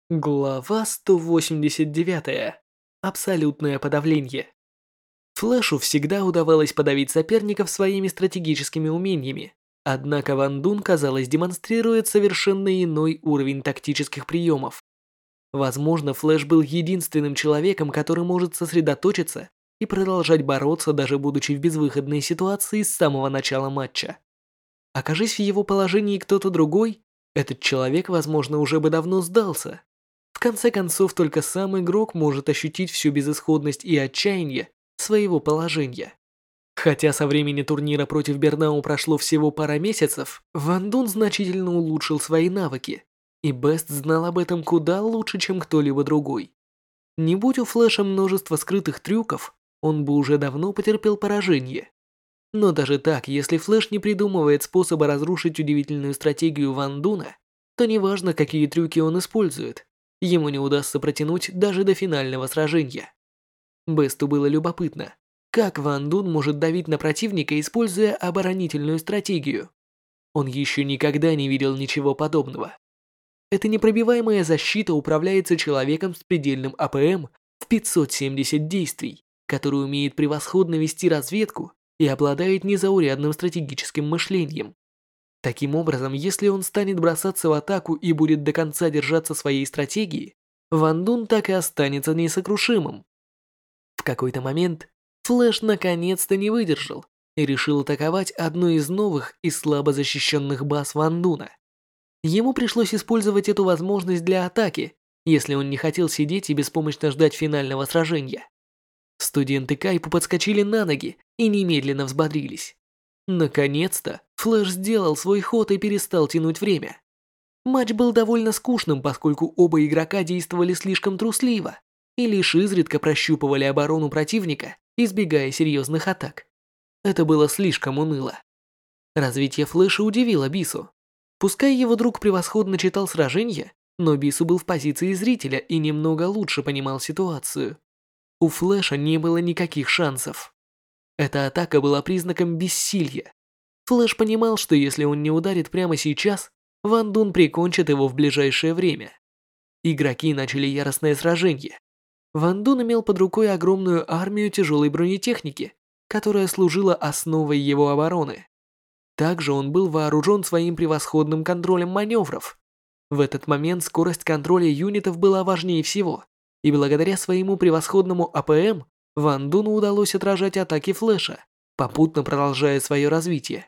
Глава 189. Абсолютное подавление. Флэшу всегда удавалось подавить соперников своими стратегическими умениями, однако Ван Дун, казалось, демонстрирует совершенно иной уровень тактических приемов. Возможно, Флэш был единственным человеком, который может сосредоточиться и продолжать бороться, даже будучи в безвыходной ситуации с самого начала матча. Окажись в его положении кто-то другой, этот человек, возможно, уже бы давно сдался. В конце концов, только сам игрок может ощутить всю безысходность и отчаяние своего положения. Хотя со времени турнира против Бернау прошло всего пара месяцев, Ван Дун значительно улучшил свои навыки, и Бест знал об этом куда лучше, чем кто-либо другой. Не будь у Флэша множество скрытых трюков, он бы уже давно потерпел поражение. Но даже так, если Флэш не придумывает способа разрушить удивительную стратегию Ван Дуна, то неважно, какие трюки он использует, ему не удастся протянуть даже до финального сражения. Бесту было любопытно, как Ван Дун может давить на противника, используя оборонительную стратегию. Он еще никогда не видел ничего подобного. Эта непробиваемая защита управляется человеком с предельным АПМ в 570 действий, который умеет превосходно вести разведку и обладает незаурядным стратегическим мышлением. Таким образом, если он станет бросаться в атаку и будет до конца держаться своей стратегии, Ван Дун так и останется несокрушимым. В какой-то момент Флэш наконец-то не выдержал и решил атаковать одну из новых и слабо защищенных баз Ван Дуна. Ему пришлось использовать эту возможность для атаки, если он не хотел сидеть и беспомощно ждать финального сражения. Студенты Кайпу подскочили на ноги и немедленно взбодрились. Наконец-то Флэш сделал свой ход и перестал тянуть время. Матч был довольно скучным, поскольку оба игрока действовали слишком трусливо и лишь изредка прощупывали оборону противника, избегая серьезных атак. Это было слишком уныло. Развитие Флэша удивило Бису. Пускай его друг превосходно читал сражения, но Бису был в позиции зрителя и немного лучше понимал ситуацию. У Флэша не было никаких шансов. Эта атака была признаком бессилия. Флэш понимал, что если он не ударит прямо сейчас, Ван Дун прикончит его в ближайшее время. Игроки начали яростное сражение. Ван Дун имел под рукой огромную армию тяжелой бронетехники, которая служила основой его обороны. Также он был вооружен своим превосходным контролем маневров. В этот момент скорость контроля юнитов была важнее всего, и благодаря своему превосходному АПМ Ван Дуну удалось отражать атаки Флэша, попутно продолжая свое развитие.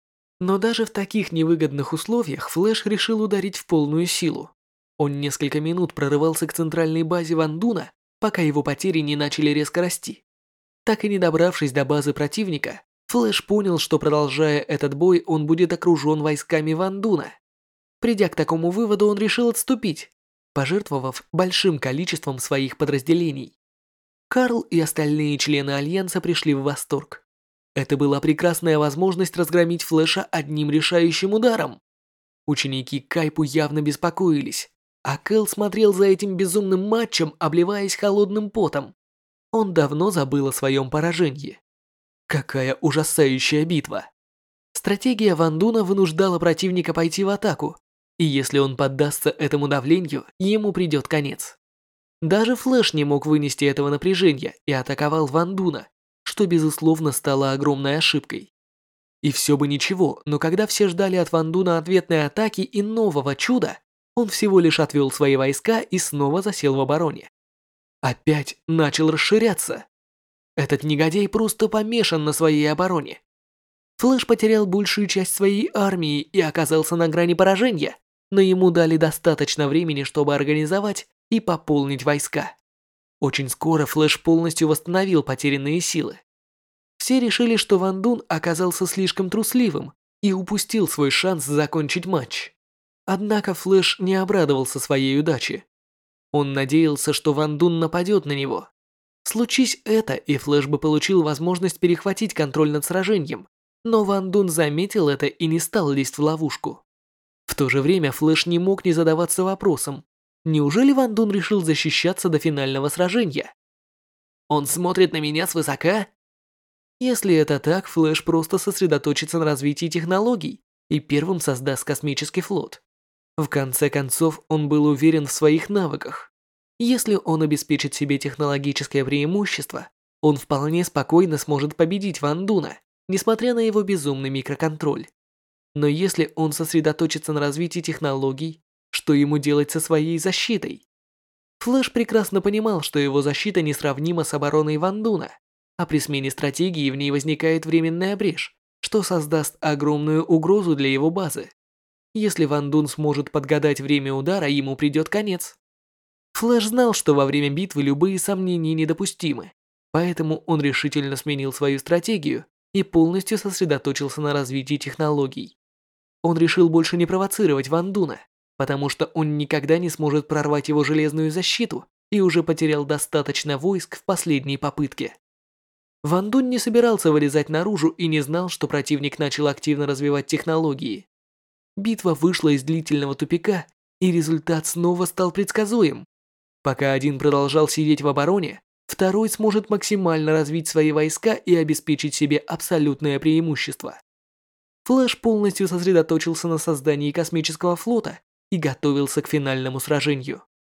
Но даже в таких невыгодных условиях Флэш решил ударить в полную силу. Он несколько минут прорывался к центральной базе Ван Дуна, пока его потери не начали резко расти. Так и не добравшись до базы противника, Флэш понял, что продолжая этот бой, он будет окружен войсками Ван Дуна. Придя к такому выводу, он решил отступить, пожертвовав большим количеством своих подразделений. Карл и остальные члены Альянса пришли в восторг. Это была прекрасная возможность разгромить Флэша одним решающим ударом. Ученики Кайпу явно беспокоились, а Кэл смотрел за этим безумным матчем, обливаясь холодным потом. Он давно забыл о своем поражении. Какая ужасающая битва. Стратегия Ван Дуна вынуждала противника пойти в атаку, и если он поддастся этому давлению, ему придет конец. Даже Флэш не мог вынести этого напряжения и атаковал Ван Дуна, что безусловно стало огромной ошибкой. И все бы ничего, но когда все ждали от Ван Дуна ответной атаки и нового чуда, он всего лишь отвел свои войска и снова засел в обороне. Опять начал расширяться. Этот негодяй просто помешан на своей обороне. Флэш потерял большую часть своей армии и оказался на грани поражения, но ему дали достаточно времени, чтобы организовать и пополнить войска. Очень скоро Флэш полностью восстановил потерянные силы. Все решили, что Ван Дун оказался слишком трусливым и упустил свой шанс закончить матч. Однако Флэш не обрадовался своей удаче. Он надеялся, что Ван Дун нападет на него. Случись это, и Флэш бы получил возможность перехватить контроль над сражением, но Ван Дун заметил это и не стал лезть в ловушку. В то же время Флэш не мог не задаваться вопросом, неужели Ван Дун решил защищаться до финального сражения? Он смотрит на меня свысока? Если это так, Флэш просто сосредоточится на развитии технологий и первым создаст космический флот. В конце концов, он был уверен в своих навыках. Если он обеспечит себе технологическое преимущество, он вполне спокойно сможет победить Ван Дуна, несмотря на его безумный микроконтроль. Но если он сосредоточится на развитии технологий, что ему делать со своей защитой? Флэш прекрасно понимал, что его защита несравнима с обороной Ван Дуна, а при смене стратегии в ней возникает временная брешь, что создаст огромную угрозу для его базы. Если Ван Дун сможет подгадать время удара, ему придет конец. Флэш знал, что во время битвы любые сомнения недопустимы, поэтому он решительно сменил свою стратегию и полностью сосредоточился на развитии технологий. Он решил больше не провоцировать Ван Дуна, потому что он никогда не сможет прорвать его железную защиту и уже потерял достаточно войск в последней попытке. Ван Дун не собирался вылезать наружу и не знал, что противник начал активно развивать технологии. Битва вышла из длительного тупика, и результат снова стал предсказуем. Пока один продолжал сидеть в обороне, второй сможет максимально развить свои войска и обеспечить себе абсолютное преимущество. Флэш полностью сосредоточился на создании космического флота и готовился к финальному сражению.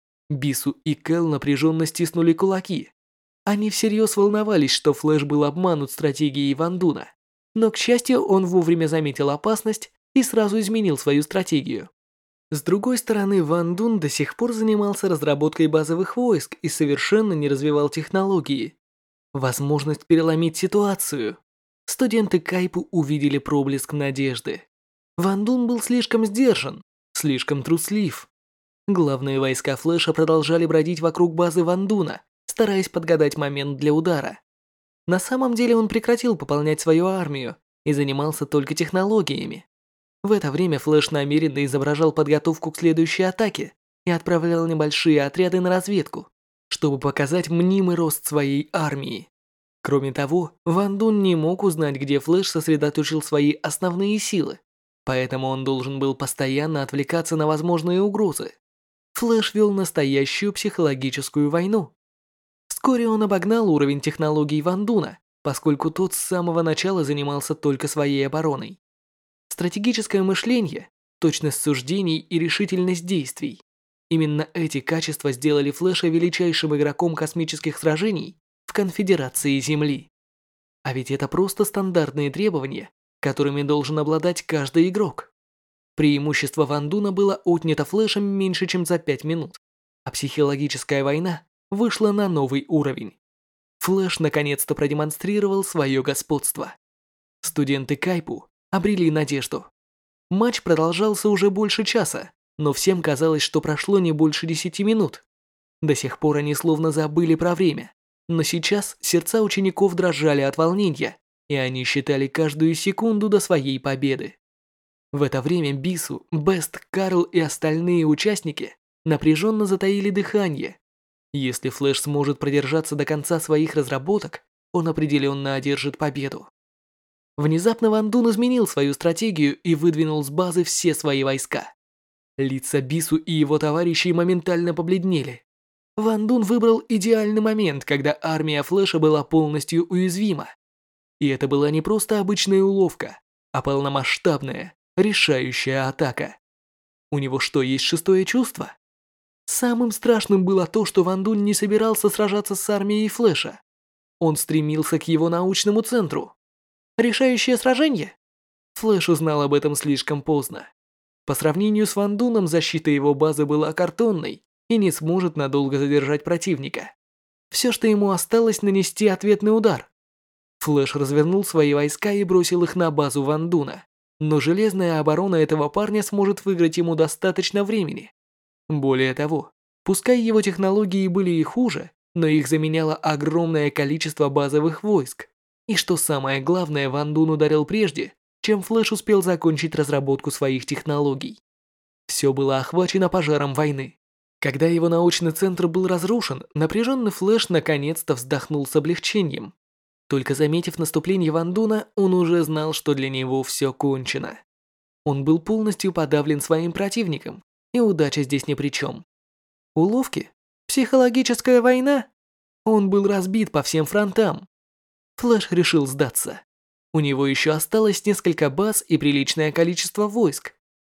Бису и Кэл напряженно стиснули кулаки. Они всерьез волновались, что Флэш был обманут стратегией Ван Дуна, но, к счастью, он вовремя заметил опасность и сразу изменил свою стратегию. С другой стороны, Ван Дун до сих пор занимался разработкой базовых войск и совершенно не развивал технологии. Возможность переломить ситуацию. Студенты Кайпу увидели проблеск надежды. Ван Дун был слишком сдержан, слишком труслив. Главные войска Флэша продолжали бродить вокруг базы Ван Дуна, стараясь подгадать момент для удара. На самом деле он прекратил пополнять свою армию и занимался только технологиями. В это время Флэш намеренно изображал подготовку к следующей атаке и отправлял небольшие отряды на разведку, чтобы показать мнимый рост своей армии. Кроме того, Ван Дун не мог узнать, где Флэш сосредоточил свои основные силы, поэтому он должен был постоянно отвлекаться на возможные угрозы. Флэш вел настоящую психологическую войну. Вскоре он обогнал уровень технологий Ван Дуна, поскольку тот с самого начала занимался только своей обороной. Стратегическое мышление, точность суждений и решительность действий. Именно эти качества сделали Флэша величайшим игроком космических сражений в Конфедерации Земли. А ведь это просто стандартные требования, которыми должен обладать каждый игрок. Преимущество Ван Дуна было отнято Флэшем меньше, чем за 5 минут, а психологическая война вышла на новый уровень. Флэш наконец-то продемонстрировал свое господство. Студенты Кайпу обрели надежду. Матч продолжался уже больше часа, но всем казалось, что прошло не больше 10 минут. До сих пор они словно забыли про время, но сейчас сердца учеников дрожали от волнения, и они считали каждую секунду до своей победы. В это время Бису, Бест, Карл и остальные участники напряженно затаили дыхание. Если Флэш сможет продержаться до конца своих разработок, он определенно одержит победу. Внезапно Ван Дун изменил свою стратегию и выдвинул с базы все свои войска. Лица Бису и его товарищей моментально побледнели. Ван Дун выбрал идеальный момент, когда армия Флэша была полностью уязвима. И это была не просто обычная уловка, а полномасштабная, решающая атака. У него что, есть шестое чувство? Самым страшным было то, что Ван Дун не собирался сражаться с армией Флэша. Он стремился к его научному центру. Решающее сражение? Флэш узнал об этом слишком поздно. По сравнению с Ван Дуном, защита его базы была картонной и не сможет надолго задержать противника. Все, что ему осталось, нанести ответный удар. Флэш развернул свои войска и бросил их на базу Ван Дуна, но железная оборона этого парня сможет выиграть ему достаточно времени. Более того, пускай его технологии были и хуже, но их заменяло огромное количество базовых войск. И что самое главное, Ван Дун ударил прежде, чем Флэш успел закончить разработку своих технологий. Все было охвачено пожаром войны. Когда его научный центр был разрушен, напряженный Флэш наконец-то вздохнул с облегчением. Только заметив наступление Ван Дуна, он уже знал, что для него все кончено. Он был полностью подавлен своим противником, и удача здесь ни при чем. Уловки? Психологическая война? Он был разбит по всем фронтам. Флэш решил сдаться. У него еще осталось несколько баз и приличное количество войск,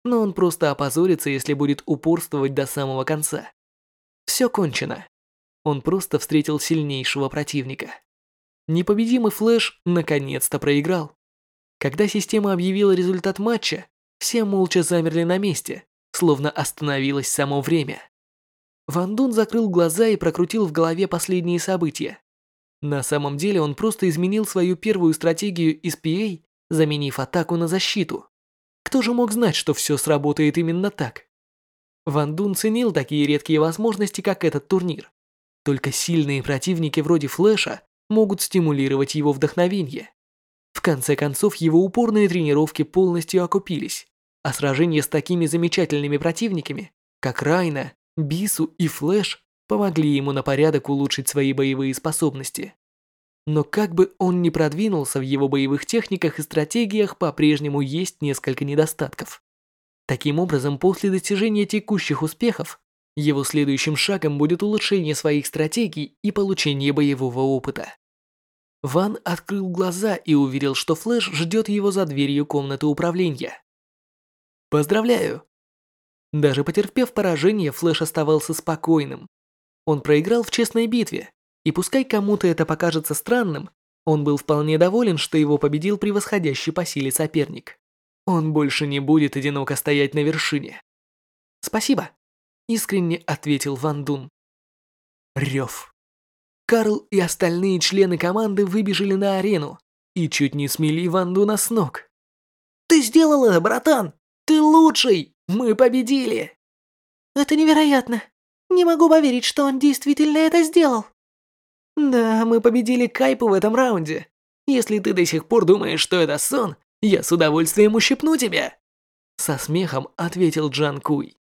но он просто опозорится, если будет упорствовать до самого конца. Все кончено. Он просто встретил сильнейшего противника. Непобедимый Флэш наконец-то проиграл. Когда система объявила результат матча, все молча замерли на месте, словно остановилось само время. Ван Дун закрыл глаза и прокрутил в голове последние события. На самом деле он просто изменил свою первую стратегию из PA, заменив атаку на защиту. Кто же мог знать, что все сработает именно так? Ван Дун ценил такие редкие возможности, как этот турнир. Только сильные противники вроде Флэша могут стимулировать его вдохновение. В конце концов, его упорные тренировки полностью окупились, а сражения с такими замечательными противниками, как Райна, Бису и Флэш, помогли ему на порядок улучшить свои боевые способности. Но как бы он ни продвинулся в его боевых техниках и стратегиях, по-прежнему есть несколько недостатков. Таким образом, после достижения текущих успехов, его следующим шагом будет улучшение своих стратегий и получение боевого опыта. Ван открыл глаза и уверил, что Флэш ждет его за дверью комнаты управления. «Поздравляю!» Даже потерпев поражение, Флэш оставался спокойным. Он проиграл в честной битве, и пускай кому-то это покажется странным, он был вполне доволен, что его победил превосходящий по силе соперник. Он больше не будет одиноко стоять на вершине. «Спасибо», — искренне ответил Ван Дун. Рев. Карл и остальные члены команды выбежали на арену и чуть не смели Ван Дуна с ног. «Ты сделал это, братан! Ты лучший! Мы победили!» «Это невероятно! Не могу поверить, что он действительно это сделал!» «Да, мы победили Кайпу в этом раунде. Если ты до сих пор думаешь, что это сон, я с удовольствием ущипну тебя!» Со смехом ответил Джан Куй.